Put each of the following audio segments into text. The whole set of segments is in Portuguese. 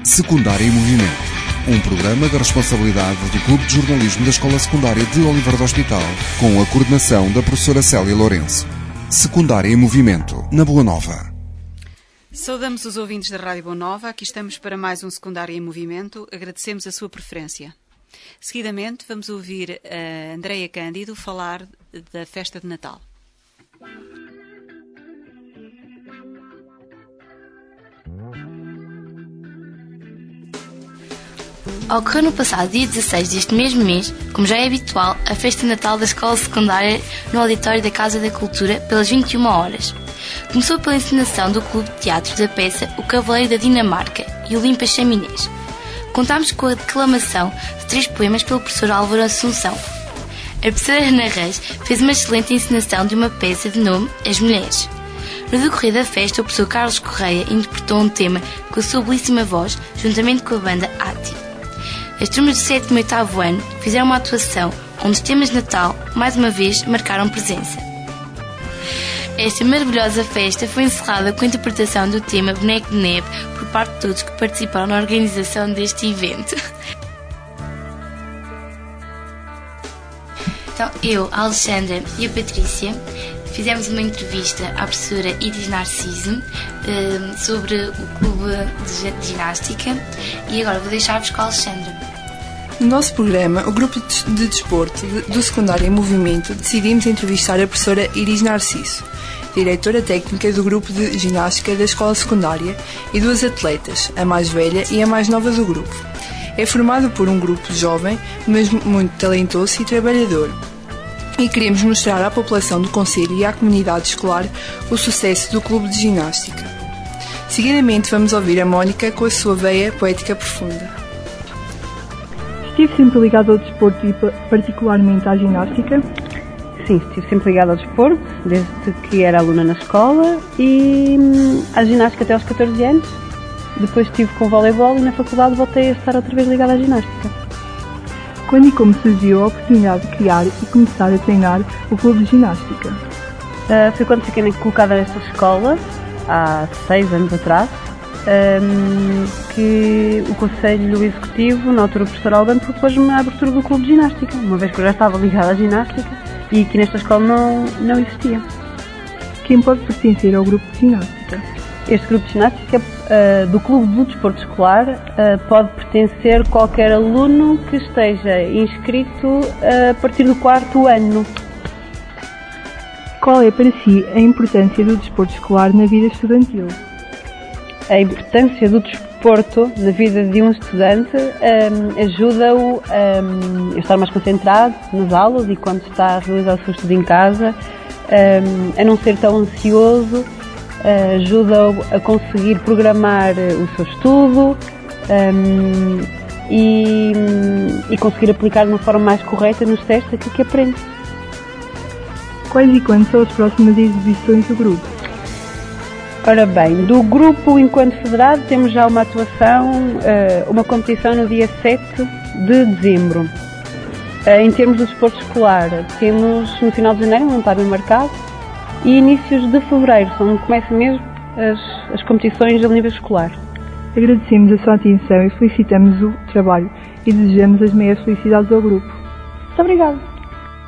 Secundária em Movimento, um programa da responsabilidade do Clube de Jornalismo da Escola Secundária de Oliveira do Hospital, com a coordenação da professora Célia Lourenço. Secundária em Movimento, na Boa Nova. Saudamos os ouvintes da Rádio Boa Nova. Aqui estamos para mais um Secundária em Movimento. Agradecemos a sua preferência. Seguidamente vamos ouvir a Andreia Cândido falar da festa de Natal. Ocorreu no passado dia 16 deste mesmo mês, como já é habitual, a festa de Natal da Escola Secundária no auditório da Casa da Cultura pelas 21 horas. Começou pela encenação do Clube de Teatro da peça O Cavaleiro da Dinamarca e o Limpa Chaminés. Contámos com a declamação de 3 poemas pelo professor Álvaro Assunção. A professora Ana Reis fez uma excelente encenação de uma peça de nome As Mulheres. No decorrer da festa, o professor Carlos Correia interpretou um tema com a sua belíssima voz, juntamente com a banda Ati. As turmas do 7º e 8º ano fizeram uma atuação onde os temas de Natal, mais uma vez, marcaram presença. Esta maravilhosa festa foi encerrada com a interpretação do tema Boneco de Neve por parte de todos que participaram na organização deste evento. Então, eu, a Alexandra e a Patrícia fizemos uma entrevista à professora Iris Narciso sobre o clube de ginástica e agora vou deixar-vos com a Alexandra. No nosso programa, o grupo de desporto do Secundário em Movimento, decidimos entrevistar a professora Iris Narciso, diretora técnica do grupo de ginástica da escola secundária, e 2 atletas, a mais velha e a mais nova do grupo. É formado por um grupo jovem, mas muito talentoso e trabalhador. E queremos mostrar à população do concelho e à comunidade escolar o sucesso do clube de ginástica. Seguidamente vamos ouvir a Mónica com a sua veia poética profunda. Estive sempre ligado ao desporto e particularmente à ginástica? Sim, estive sempre ligado ao desporto, desde que era aluna na escola e à ginástica até aos 14 anos. Depois estive com o voleibol e na faculdade voltei a estar outra vez ligada à ginástica. Quando e como surgiu a oportunidade de criar e começar a treinar o clube de ginástica? Foi quando fiquei colocada nesta escola, há 6 anos atrás, que o Conselho Executivo, na altura o professor Albano, propôs-me a abertura do clube de ginástica, uma vez que eu já estava ligada à ginástica e que nesta escola não existia. Quem pode pertencer ao grupo de ginástica? Este grupo de ginástica do Clube do Desporto Escolar pode pertencer qualquer aluno que esteja inscrito a partir do 4º ano. Qual é para si a importância do desporto escolar na vida estudantil? A importância do desporto na vida de um estudante ajuda-o a estar mais concentrado nas aulas e quando está a realizar o seu estudo em casa, a não ser tão ansioso, ajuda-o a conseguir programar o seu estudo e conseguir aplicar de uma forma mais correta nos testes aquilo que aprende. Quais e quando são as próximas exibições do grupo? Ora bem, do grupo enquanto federado temos já uma atuação, uma competição no dia 7 de dezembro. Em termos do desporto escolar, temos no final de janeiro, não está bem marcado, e inícios de fevereiro, onde começam mesmo as competições a nível escolar. Agradecemos a sua atenção e felicitamos o trabalho e desejamos as maiores felicidades ao grupo. Muito obrigada.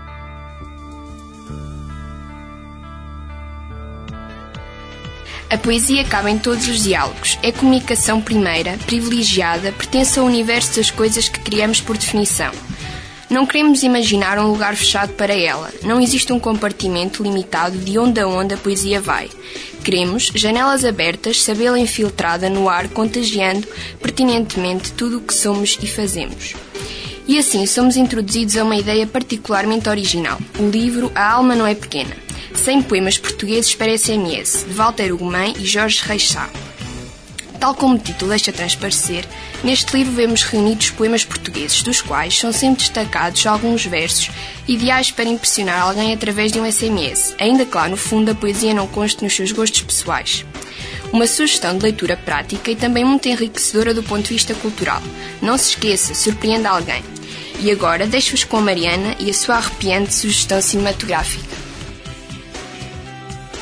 A poesia cabe em todos os diálogos. É comunicação primeira, privilegiada, pertence ao universo das coisas que criamos por definição. Não queremos imaginar um lugar fechado para ela. Não existe um compartimento limitado de onde a onde a poesia vai. Queremos janelas abertas, sabê-la infiltrada no ar, contagiando pertinentemente tudo o que somos e fazemos. E assim somos introduzidos a uma ideia particularmente original. O livro A Alma Não É Pequena. 100 poemas portugueses para SMS, de Walter Ugumem e Jorge Reis Sá. Tal como o título deixa transparecer, neste livro vemos reunidos poemas portugueses, dos quais são sempre destacados alguns versos ideais para impressionar alguém através de um SMS, ainda que lá no fundo a poesia não conste nos seus gostos pessoais. Uma sugestão de leitura prática e também muito enriquecedora do ponto de vista cultural. Não se esqueça, surpreenda alguém. E agora deixo-vos com a Mariana e a sua arrepiante sugestão cinematográfica.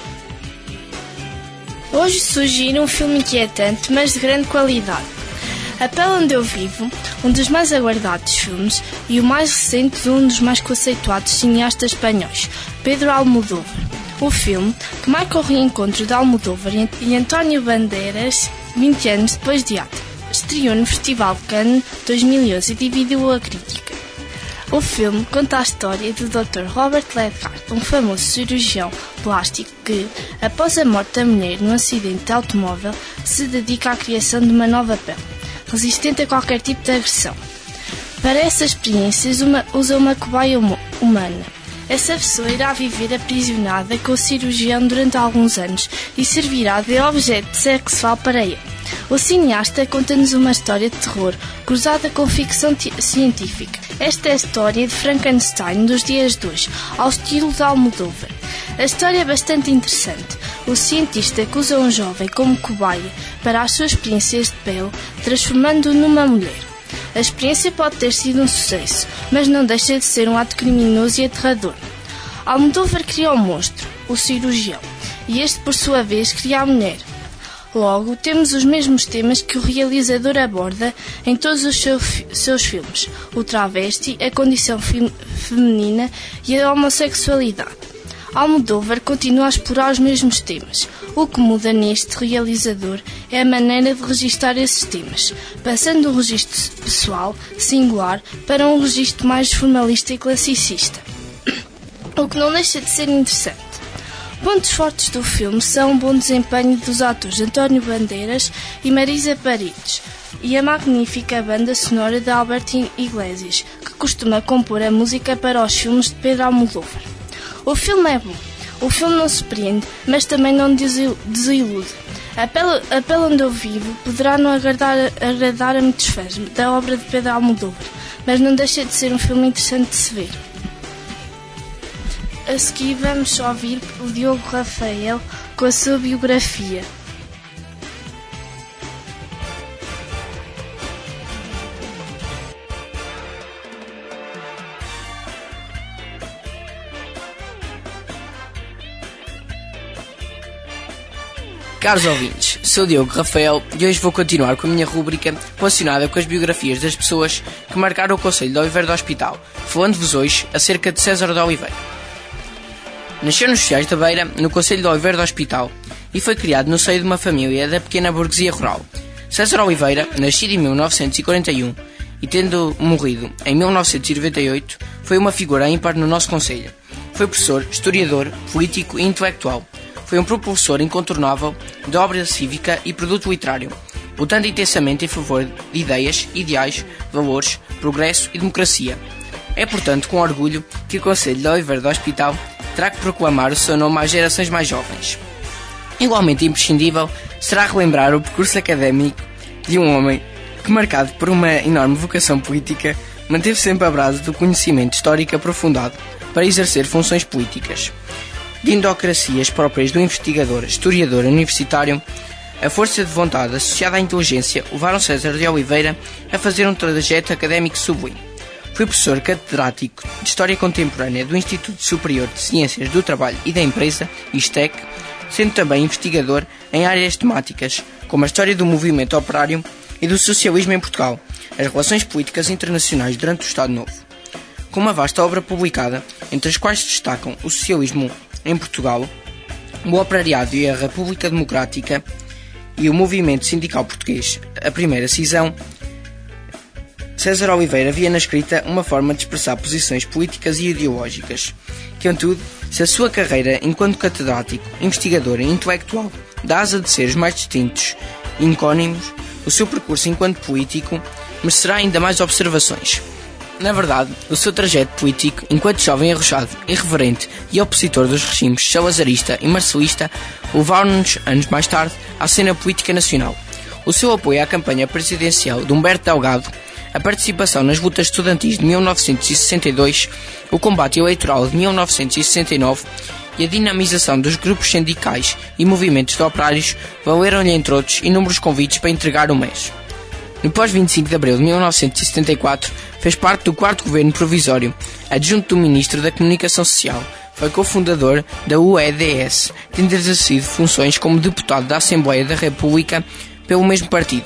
Hoje sugiro um filme inquietante, mas de grande qualidade. A Pele Onde Eu Vivo, um dos mais aguardados filmes e o mais recente de um dos mais conceituados cineastas espanhóis, Pedro Almodóvar. O filme, que marca o reencontro de Almodóvar e António Bandeiras 20 anos depois de ato, estreou no Festival de Cannes 2011 e dividiu a crítica. O filme conta a história do Dr. Robert Redford, um famoso cirurgião plástico que, após a morte da mulher num acidente de automóvel, se dedica à criação de uma nova pele, resistente a qualquer tipo de agressão. Para essas experiências, usa uma cobaia humana. Essa pessoa irá viver aprisionada com o cirurgião durante alguns anos e servirá de objeto sexual para ele. O cineasta conta-nos uma história de terror cruzada com ficção científica. Esta é a história de Frankenstein dos dias de hoje, ao estilo de Almodóvar. A história é bastante interessante. O cientista que usa um jovem como cobaia para as suas experiências de pele, transformando-o numa mulher. A experiência pode ter sido um sucesso, mas não deixa de ser um ato criminoso e aterrador. Almodóvar cria o monstro, o cirurgião, e este, por sua vez, cria a mulher. Logo, temos os mesmos temas que o realizador aborda em todos os seus filmes: o travesti, a condição feminina e a homossexualidade. Almodóvar continua a explorar os mesmos temas. O que muda neste realizador é a maneira de registar esses temas, passando do registro pessoal, singular, para um registro mais formalista e classicista. O que não deixa de ser interessante. Pontos fortes do filme são o bom desempenho dos atores António Bandeiras e Marisa Paredes e a magnífica banda sonora de Alberto Iglesias, que costuma compor a música para os filmes de Pedro Almodóvar. O filme é bom. O filme não surpreende, mas também não desilude. A Pele Onde Eu Vivo poderá não agradar a muitos fãs da obra de Pedro Almodóvar, mas não deixa de ser um filme interessante de se ver. A seguir vamos ouvir o Diogo Rafael com a sua biografia. Caros ouvintes, sou Diogo Rafael e hoje vou continuar com a minha rúbrica relacionada com as biografias das pessoas que marcaram o Concelho de Oliveira do Hospital, falando-vos hoje acerca de César de Oliveira. Nasceu nos Sociais da Beira, no Concelho de Oliveira do Hospital, e foi criado no seio de uma família da pequena burguesia rural. César Oliveira, nascido em 1941 e tendo morrido em 1998, foi uma figura ímpar no nosso concelho. Foi professor, historiador, político e intelectual. Foi um propulsor incontornável da obra cívica e produto literário, lutando intensamente em favor de ideias, ideais, valores, progresso e democracia. É, portanto, com orgulho que o Concelho de Oliveira do Hospital terá que proclamar o seu nome às gerações mais jovens. Igualmente imprescindível será relembrar o percurso académico de um homem que, marcado por uma enorme vocação política, manteve sempre a brasa do conhecimento histórico aprofundado para exercer funções políticas. De idiosincrasias próprias do investigador, historiador universitário, a força de vontade associada à inteligência levaram César de Oliveira a fazer um trajeto académico sublime. Foi professor catedrático de História Contemporânea do Instituto Superior de Ciências do Trabalho e da Empresa, ISTEC, sendo também investigador em áreas temáticas, como a história do movimento operário e do socialismo em Portugal, as relações políticas internacionais durante o Estado Novo. Com uma vasta obra publicada, entre as quais se destacam o socialismo em Portugal, o operariado e a República Democrática e o movimento sindical português, a primeira cisão, César Oliveira via na escrita uma forma de expressar posições políticas e ideológicas. Contudo, se a sua carreira enquanto catedrático, investigador e intelectual dá asa de ser os mais distintos e incónimos, o seu percurso enquanto político merecerá ainda mais observações. Na verdade, o seu trajeto político, enquanto jovem arrojado, irreverente e opositor dos regimes salazarista e marcelista, levaram-nos, anos mais tarde, à cena política nacional. O seu apoio à campanha presidencial de Humberto Delgado, a participação nas lutas estudantis de 1962, o combate eleitoral de 1969 e a dinamização dos grupos sindicais e movimentos de operários valeram-lhe, entre outros, inúmeros convites para entregar o mês. No pós-25 de abril de 1974, fez parte do 4º Governo Provisório, adjunto do Ministro da Comunicação Social. Foi cofundador da UEDS, tendo exercido funções como deputado da Assembleia da República pelo mesmo partido.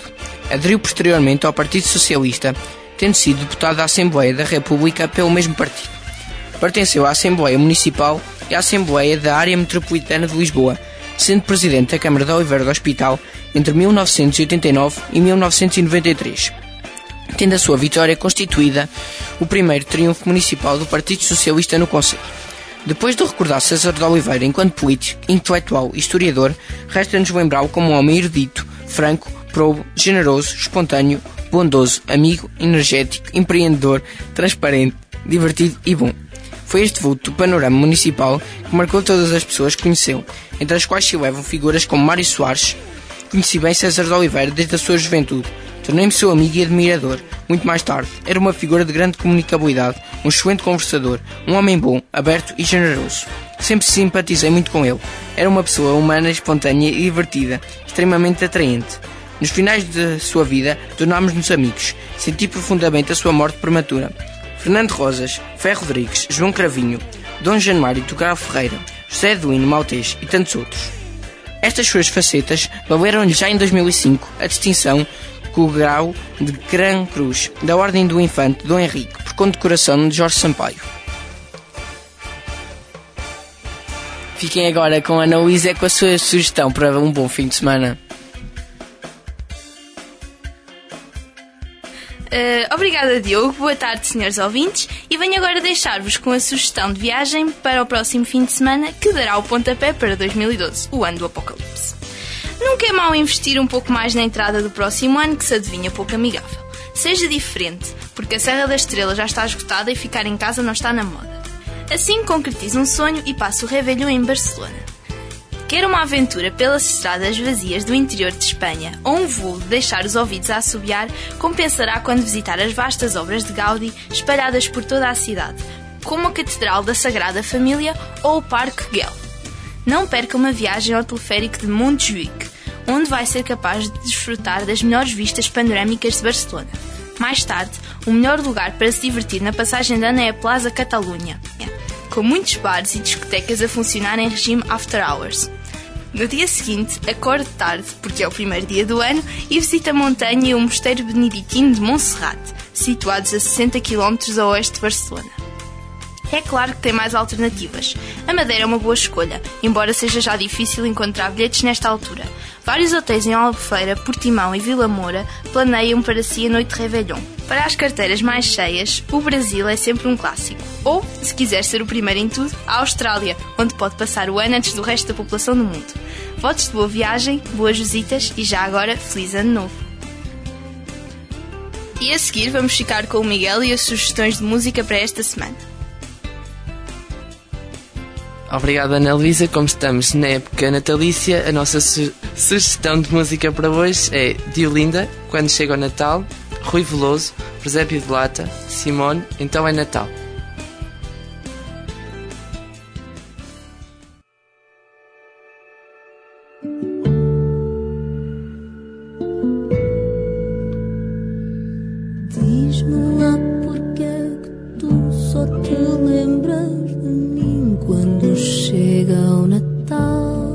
Aderiu posteriormente ao Partido Socialista, tendo sido deputado da Assembleia da República pelo mesmo partido. Pertenceu à Assembleia Municipal e à Assembleia da Área Metropolitana de Lisboa, sendo presidente da Câmara de Oliveira do Hospital entre 1989 e 1993, tendo a sua vitória constituída o primeiro triunfo municipal do Partido Socialista no Conselho. Depois de recordar César de Oliveira enquanto político, intelectual e historiador, resta-nos lembrá-lo como um homem erudito, franco, probo, generoso, espontâneo, bondoso, amigo, energético, empreendedor, transparente, divertido e bom. Foi este vulto do panorama municipal que marcou todas as pessoas que conheceu, entre as quais se elevam figuras como Mário Soares. Conheci bem César de Oliveira desde a sua juventude. Tornei-me seu amigo e admirador. Muito mais tarde, era uma figura de grande comunicabilidade, um excelente conversador, um homem bom, aberto e generoso. Sempre simpatizei muito com ele. Era uma pessoa humana, espontânea e divertida, extremamente atraente. Nos finais de sua vida, tornámos-nos amigos. Senti profundamente a sua morte prematura. Fernando Rosas, Ferro Rodrigues, João Cravinho, Dom Januário Tugal Ferreira, José Duino Maltês e tantos outros. Estas suas facetas valeram-lhe já em 2005 a distinção com o grau de Gran Cruz da Ordem do Infante Dom Henrique por condecoração de Jorge Sampaio. Fiquem agora com a Ana Luísa com a sua sugestão para um bom fim de semana. Obrigada, Diogo. Boa tarde, senhores ouvintes. E venho agora deixar-vos com a sugestão de viagem para o próximo fim de semana, que dará o pontapé para 2012, o ano do apocalipse. Nunca é mau investir um pouco mais na entrada do próximo ano, que se adivinha pouco amigável. Seja diferente, porque a Serra da Estrela já está esgotada e ficar em casa não está na moda. Assim, concretize um sonho e passe o Réveillon em Barcelona. Quer uma aventura pelas estradas vazias do interior de Espanha ou um voo de deixar os ouvidos a assobiar, compensará quando visitar as vastas obras de Gaudí espalhadas por toda a cidade, como a Catedral da Sagrada Família ou o Parque Güell. Não perca uma viagem ao teleférico de Montjuïc, onde vai ser capaz de desfrutar das melhores vistas panorâmicas de Barcelona. Mais tarde, o melhor lugar para se divertir na passagem de ano é a Plaza Catalunha, com muitos bares e discotecas a funcionar em regime after hours. No dia seguinte, acorde tarde, porque é o primeiro dia do ano, e visita a montanha e o Mosteiro Beneditino de Montserrat, situados a 60 km a oeste de Barcelona. É claro que tem mais alternativas. A Madeira é uma boa escolha, embora seja já difícil encontrar bilhetes nesta altura. Vários hotéis em Albufeira, Portimão e Vila Moura planeiam para si a noite de Réveillon. Para as carteiras mais cheias, o Brasil é sempre um clássico. Ou, se quiser ser o primeiro em tudo, a Austrália, onde pode passar o ano antes do resto da população do mundo. Votos de boa viagem, boas visitas e já agora, feliz ano novo! E a seguir vamos ficar com o Miguel e as sugestões de música para esta semana. Obrigado, Ana Luísa. Como estamos na época natalícia, a nossa sugestão de música para hoje é de Olinda, Quando Chega o Natal, Rui Veloso, Presépio de Lata, Simone, Então é Natal. Diz-me lá porque é que tu só te lembras de mim quando chega o Natal.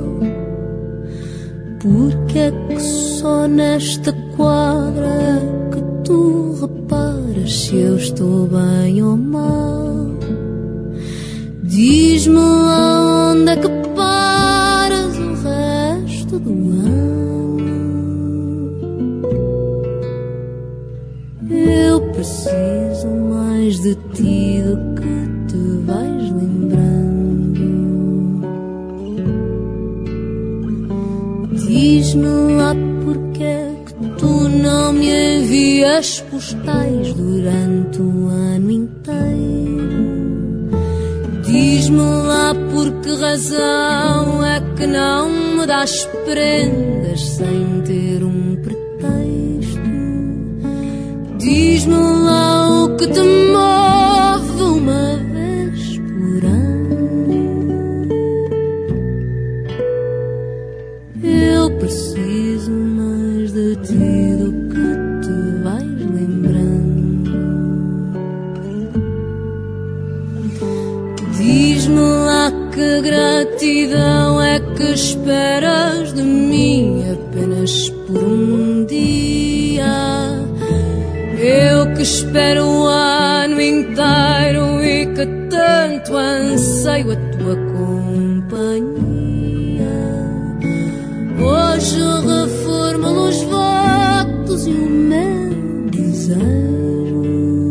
Porque é que só nesta quadra é que tu reparas se eu estou bem ou mal. Diz-me lá onde é que paras o resto do ano. Eu preciso mais de ti do que te vais lembrando. Diz-me lá porque é que tu não me envias postais durante o ano inteiro. Diz-me lá por que razão é que não me das prendas sem ter um pretexto. Diz-me lá o que te move uma vez por ano. Eu preciso mais de ti do que te vais lembrando. Diz-me lá que gratidão é que esperas de mim apenas por um dia. espero o ano inteiro e que tanto anseio a tua companhia. Hoje reformulo os votos e o meu desejo.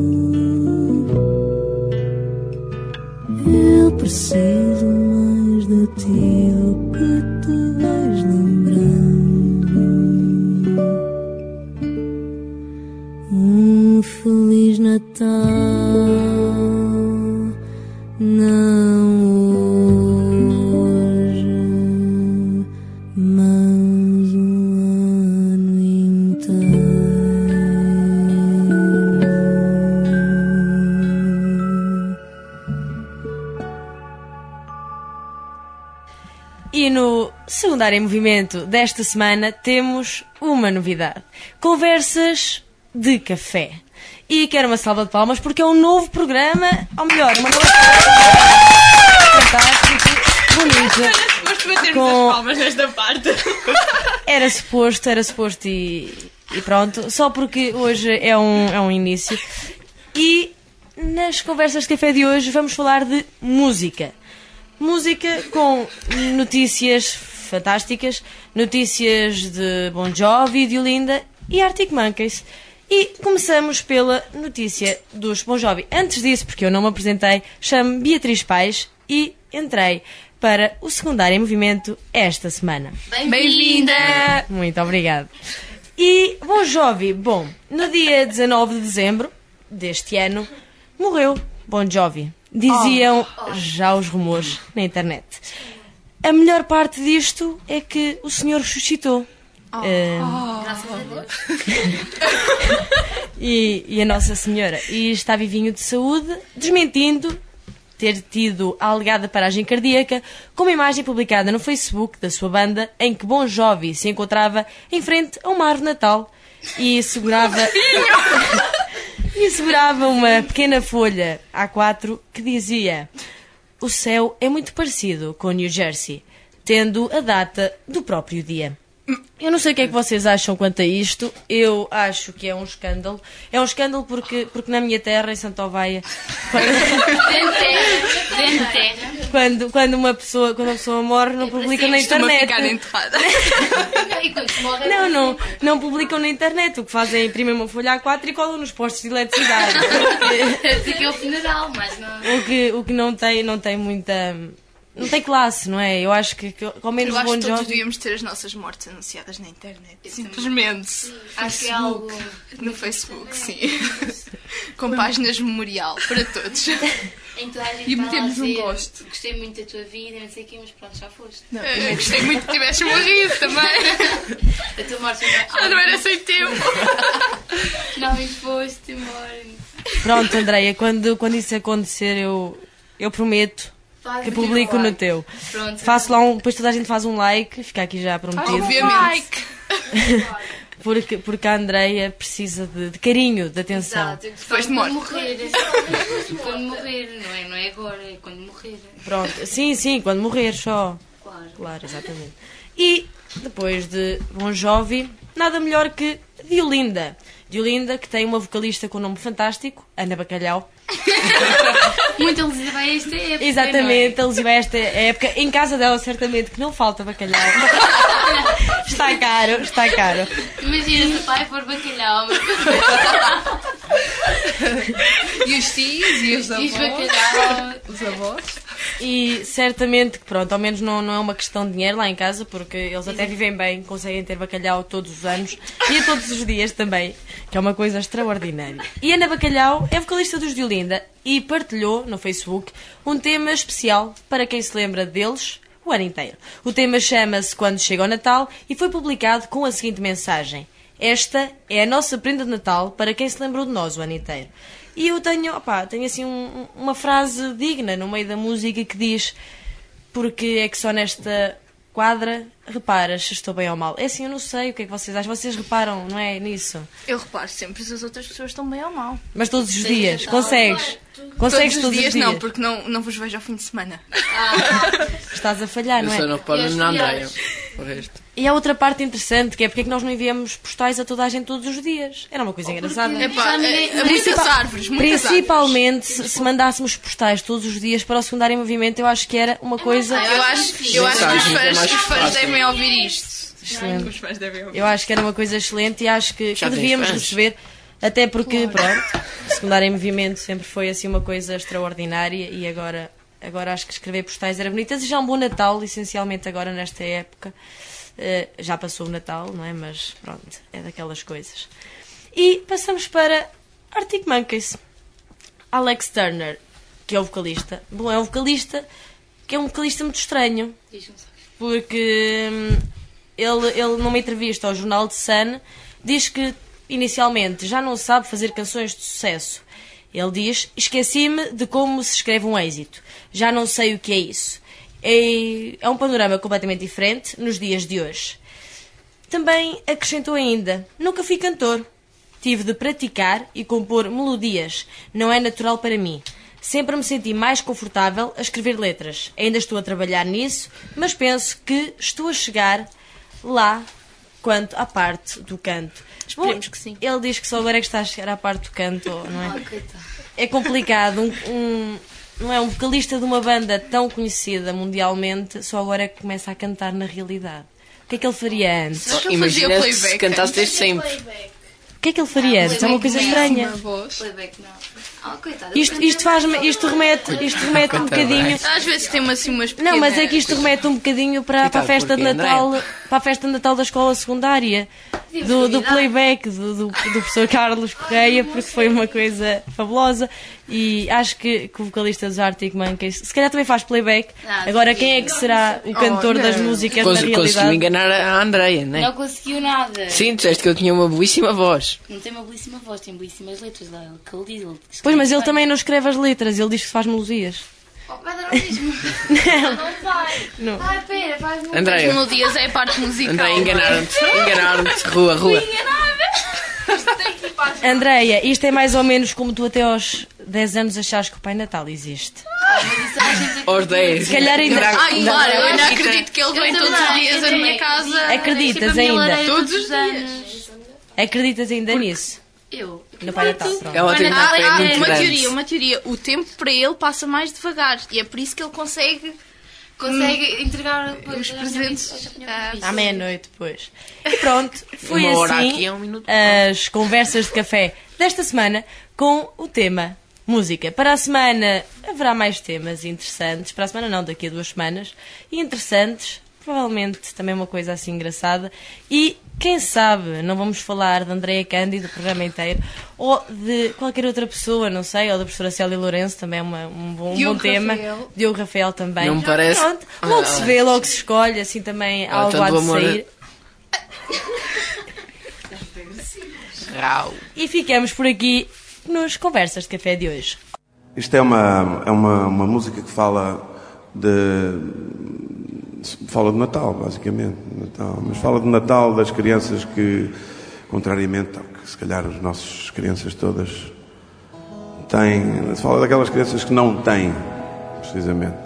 Eu preciso mais de ti do que te vais lembrando. Feliz Natal, não hoje, mas um ano inteiro. E no Secundário em Movimento desta semana temos uma novidade: conversas de café. E quero uma salva de palmas porque é um novo programa, ou melhor, uma nova fantástico, bonito. Mas batermos as palmas nesta parte. Era suposto e pronto, só porque hoje é um início. E nas conversas de café de hoje vamos falar de música. Música com notícias fantásticas, notícias de Bon Jovi, de Olinda e Arctic Monkeys. E começamos pela notícia dos Bon Jovi. Antes disso, porque eu não me apresentei, chamo-me Beatriz Paes e entrei para o Secundário em Movimento esta semana. Bem-vinda! Muito obrigada. E Bon Jovi, bom, no dia 19 de dezembro deste ano, morreu Bon Jovi. Diziam já os rumores na internet. A melhor parte disto é que o senhor ressuscitou. Graças a Deus. E a Nossa Senhora. E está vivinho de saúde, desmentindo ter tido a alegada paragem cardíaca, com uma imagem publicada no Facebook da sua banda, em que Bon Jovi se encontrava em frente a uma árvore de Natal e segurava uma pequena folha A4 que dizia: o céu é muito parecido com New Jersey, tendo a data do próprio dia. Eu não sei o que é que vocês acham quanto a isto. Eu acho que é um escândalo. É um escândalo porque na minha terra, em Santa Oveia, quando uma pessoa morre, não publicam na internet. Ficar enterrada. Não publicam na internet. O que fazem é imprimir uma folha A4 e colam nos postos de eletricidade. Aqui é o funeral, mas não. O que não tem muita... Não tem classe, não é? Eu acho que ao menos eu Bon acho que Jovi... todos devíamos ter as nossas mortes anunciadas na internet. Simplesmente. Sim, acho que é algo... No Facebook, sim. Com páginas memorial para todos. Em toda a gente E vai metemos lá um dizer, gosto. Gostei muito da tua vida, não sei o quê, mas pronto, já foste. Não, eu gostei muito que tivesses morrido também. A tua morte Já não era sem tempo. Finalmente foste embora. Pronto, Andreia, quando isso acontecer, eu prometo que publico no teu. Pronto. Faço lá depois toda a gente faz um like, fica aqui já prometido. Obviamente. Porque a Andreia precisa de carinho, de atenção. Exato, Depois de morte. Quando morrer, não é agora, é quando morrer. Pronto, sim, quando morrer só. Claro, exatamente. E depois de Bon Jovi, nada melhor que Diolinda. Diolinda, que tem uma vocalista com um nome fantástico, Ana Bacalhau. Muito alusiva a esta época. Exatamente, alusiva a esta época. Em casa dela, certamente, que não falta bacalhau. Está caro. Imagina se o pai for bacalhau. E os tios e os avós. Os avós. E certamente que, pronto, ao menos não é uma questão de dinheiro lá em casa, porque eles até vivem bem, conseguem ter bacalhau todos os anos e a todos os dias também, que é uma coisa extraordinária. E Ana Bacalhau é vocalista dos Diolinda e partilhou no Facebook um tema especial para quem se lembra deles o ano inteiro. O tema chama-se Quando Chega o Natal e foi publicado com a seguinte mensagem: esta é a nossa prenda de Natal para quem se lembrou de nós o ano inteiro. E eu tenho assim uma frase digna no meio da música que diz: porque é que só nesta quadra reparas se estou bem ou mal. É assim, eu não sei o que é que vocês acham. Vocês reparam, não é, nisso? Eu reparo sempre se as outras pessoas estão bem ou mal. Mas todos os dias? Consegues? Consegues todos os dias? Não, porque não vos vejo ao fim de semana. Estás a falhar, não é? Eu só não reparo na Andreia. o resto. E há outra parte interessante, que é porque é que nós não enviamos postais a toda a gente todos os dias. Era uma coisa engraçada. Principalmente se mandássemos postais todos os dias para o secundário em movimento, eu acho que era uma coisa... Eu acho que os fãs devem ouvir isto. Excelente. Eu acho que era uma coisa excelente e acho que devíamos receber, até porque, pronto, o secundário em movimento sempre foi assim uma coisa extraordinária e agora acho que escrever postais era bonito. Desejar um bom Natal, essencialmente agora nesta época. Já passou o Natal, não é? Mas pronto, é daquelas coisas. E passamos para Arctic Monkeys. Alex Turner, que é o vocalista. Bom, é um vocalista que é um vocalista muito estranho. Porque ele numa entrevista ao jornal The Sun, diz que inicialmente já não sabe fazer canções de sucesso. Ele diz: esqueci-me de como se escreve um êxito. Já não sei o que é isso. É um panorama completamente diferente nos dias de hoje. Também acrescentou ainda: nunca fui cantor. Tive de praticar e compor melodias. Não é natural para mim. Sempre me senti mais confortável a escrever letras. Ainda estou a trabalhar nisso, mas penso que estou a chegar lá quanto à parte do canto. Esperemos que sim. Ele diz que só agora é que está a chegar à parte do canto, não é? É complicado. Não é um vocalista de uma banda tão conhecida mundialmente, só agora é que começa a cantar na realidade. O que é que ele faria antes? Imagina se cantasse desde sempre. O que é que ele faria antes? É uma coisa estranha. Isto remete um bocadinho. Às vezes tem assim umas pequenas... Não, mas é que isto remete um bocadinho para a festa de Natal, para a festa de Natal da escola secundária, do playback do professor Carlos Correia, porque foi uma coisa fabulosa. E acho que o vocalista dos Arctic Monkeys se calhar também faz playback. Agora quem é que será o cantor das músicas na realidade? Consegui enganar a Andreia, não é? Não conseguiu nada. Sim, disseste que eu tinha uma belíssima voz. Não tem uma belíssima voz, tem belíssimas letras lá. Que ele diz, pois, mas ele também não escreve as letras, ele diz que faz melodias. Vai dar o mesmo. Não vai. Não. Vai, pera, faz melodias. Andreia. As melodias é a parte musical. Andreia, enganaram-te. Rua. Andreia, isto é mais ou menos como tu até aos 10 anos achares que o Pai Natal existe. Aos 10. Se calhar ainda... claro, eu ainda acredito que ele vem todos os dias à minha casa. Acreditas ainda? Todos os dias. Acreditas ainda nisso? Eu. No Pai Natal, pronto. Ela tem Uma teoria. O tempo para ele passa mais devagar. E é por isso que ele consegue entregar os presentes à meia-noite depois. E pronto, foi uma hora assim aqui, um minuto. as conversas de café desta semana com o tema música. Para a semana haverá mais temas interessantes. Para a semana não, daqui a 2 semanas. E interessantes, provavelmente também uma coisa assim engraçada. E quem sabe não vamos falar de Andreia Cândido o programa inteiro, ou de qualquer outra pessoa, não sei, ou da professora Célia Lourenço, também é um bom tema. Diogo Rafael também. Não me parece. Pronto, logo se vê, logo se escolhe, assim também algo há de sair. E ficamos por aqui nos Conversas de Café de hoje. Isto é uma música que fala de Natal, basicamente. Mas fala de Natal das crianças que, contrariamente ao que se calhar as nossas crianças todas têm, fala daquelas crianças que não têm, precisamente.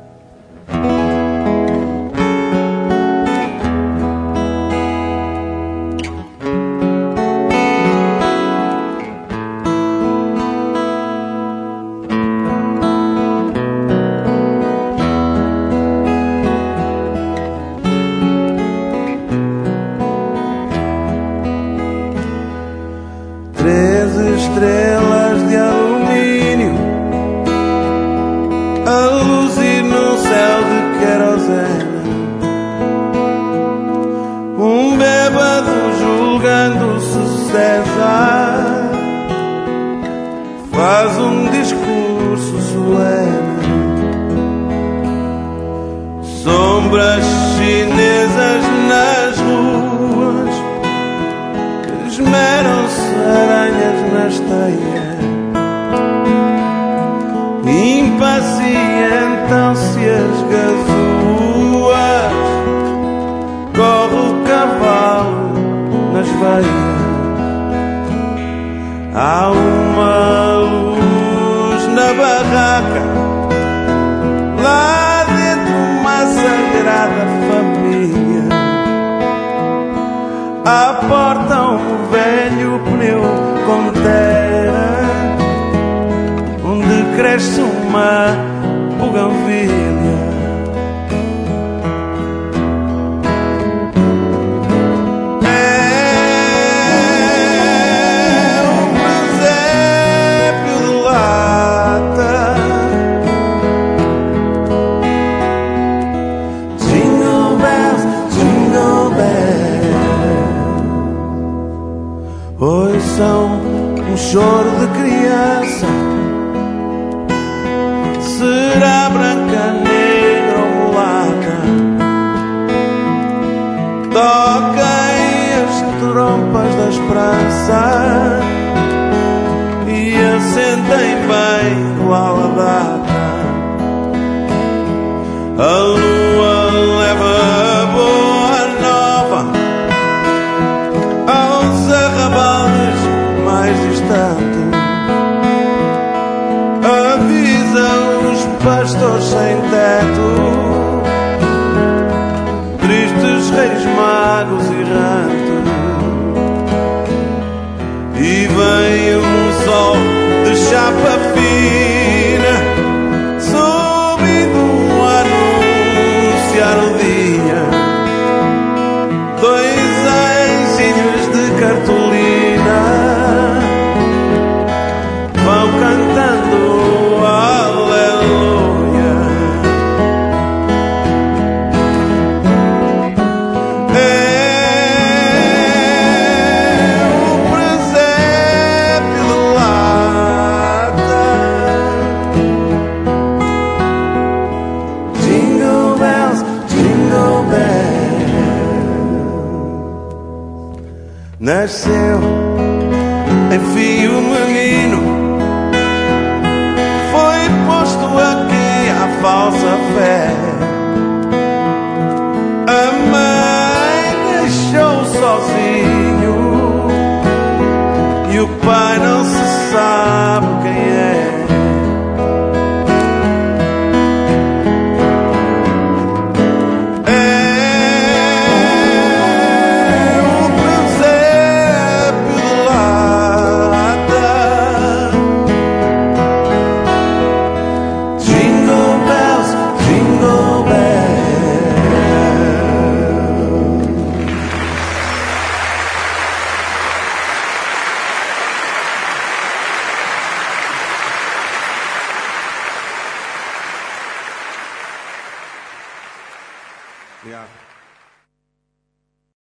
Estrelas de alumínio a luzir num céu de querosene, um bêbado julgando-se César faz um discurso solene. Sombras chinesas nas ruas esmeram-se aranhas nas teias, impacientam-se as gazoas, corre o cavalo nas veias. Há uma luz na barraca, lá dentro uma sagrada família. cresce uma buganvília. São um choro de criança. Será branca, negra ou mulata? Toquem as trompas da esperança e assentem bem lá a data. A lua leva a boa nova aos arrabaldes mais distante, avisa os pastores sem teto, tristes reis magos errantes, e vem um sol de chapa fina, subindo a anunciar o dia. Dois anjinhos de cartolina vão cantando aleluia. É o presépio de lata. Jingle bells, jingle bells. Nasceu, enfim, o menino